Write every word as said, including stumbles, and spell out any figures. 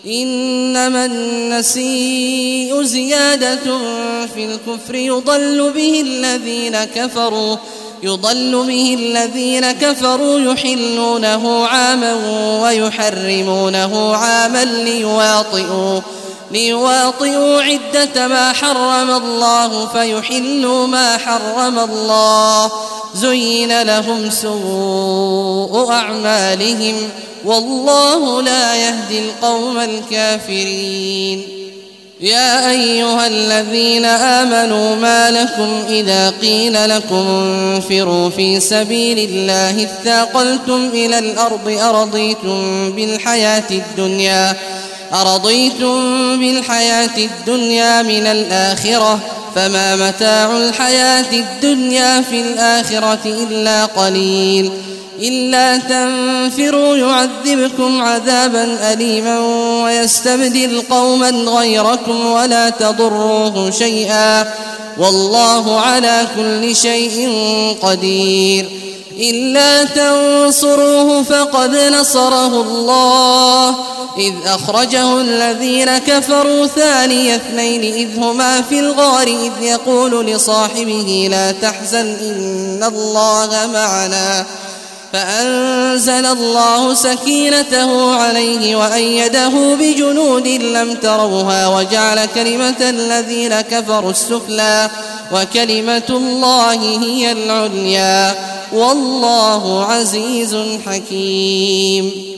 إنما النسيء زيادة في الكفر يضل به الذين كفروا يضل به الذين كفروا يحلونه عاما ويحرمونه عاما ليواطئوا ليواطئوا عدة ما حرم الله فيحلوا ما حرم الله زين لهم سوء أعمالهم والله لا يهدي القوم الكافرين. يا أيها الذين آمنوا ما لكم إذا قيل لكم انفروا في سبيل الله اثاقلتم إلى الأرض أرضيتم بالحياة الدنيا أرضيتم بالحياة الدنيا من الآخرة فما متاع الحياة الدنيا في الآخرة إلا قليل إلا تنفروا يعذبكم عذابا أليما ويستبدل قوما غيركم ولا تضروه شيئا والله على كل شيء قدير. إلا تنصروه فقد نصره الله إذ أخرجه الذين كفروا ثاني اثنين إذ هما في الغار إذ يقول لصاحبه لا تحزن إن الله معنا فأنزل الله سكينته عليه وأيده بجنود لم تروها وجعل كلمة الذين كفروا السفلى وكلمة الله هي العليا والله عزيز حكيم.